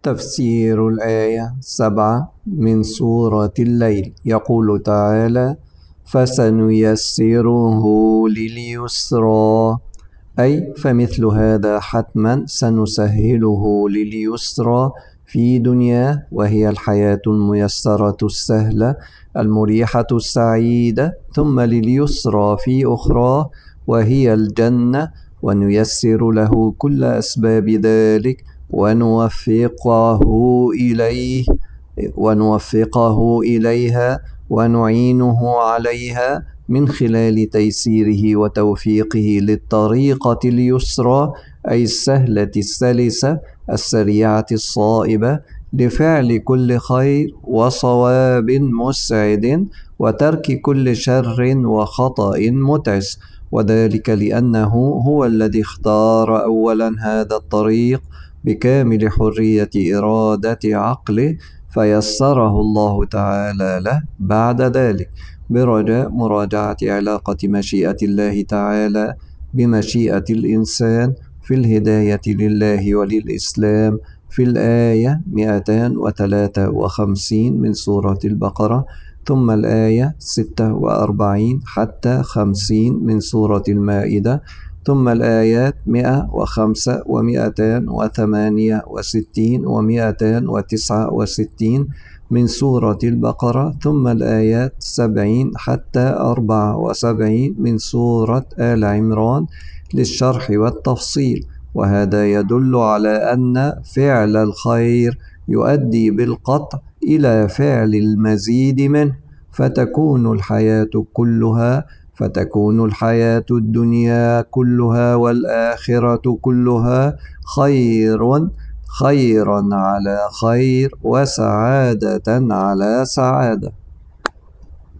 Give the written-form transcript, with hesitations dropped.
تفسير الآية 7 من سورة الليل. يقول تعالى: فسنيسره لليسرى، أي فمثل هذا حتما سنسهله لليسرى في دنياه، وهي الحياة الميسرة السهلة المريحة السعيدة، ثم لليسرى في أخرى وهي الجنة، ونيسر له كل أسباب ذلك ونوفقه إليها ونعينه عليها من خلال تيسيره وتوفيقه للطريقة اليسرى، أي السهلة السلسة السريعة الصائبة لفعل كل خير وصواب مسعد، وترك كل شر وخطأ متعس، وذلك لأنه هو الذي اختار أولا هذا الطريق بكامل حرية إرادة عقله، فيسره الله تعالى له بعد ذلك، برجاء مراجعة علاقة مشيئة الله تعالى بمشيئة الإنسان في الهداية لله وللإسلام في الآية 253 من سورة البقرة، ثم الآية 46 حتى 50 من سورة المائدة، ثم الآيات 105 و268 و269 من سورة البقرة، ثم الآيات 70 حتى 74 من سورة آل عمران للشرح والتفصيل. وهذا يدل على أن فعل الخير يؤدي بالقطع إلى فعل المزيد منه، فتكون الحياة الدنيا كلها والآخرة كلها خيرا على خير وسعادة على سعادة.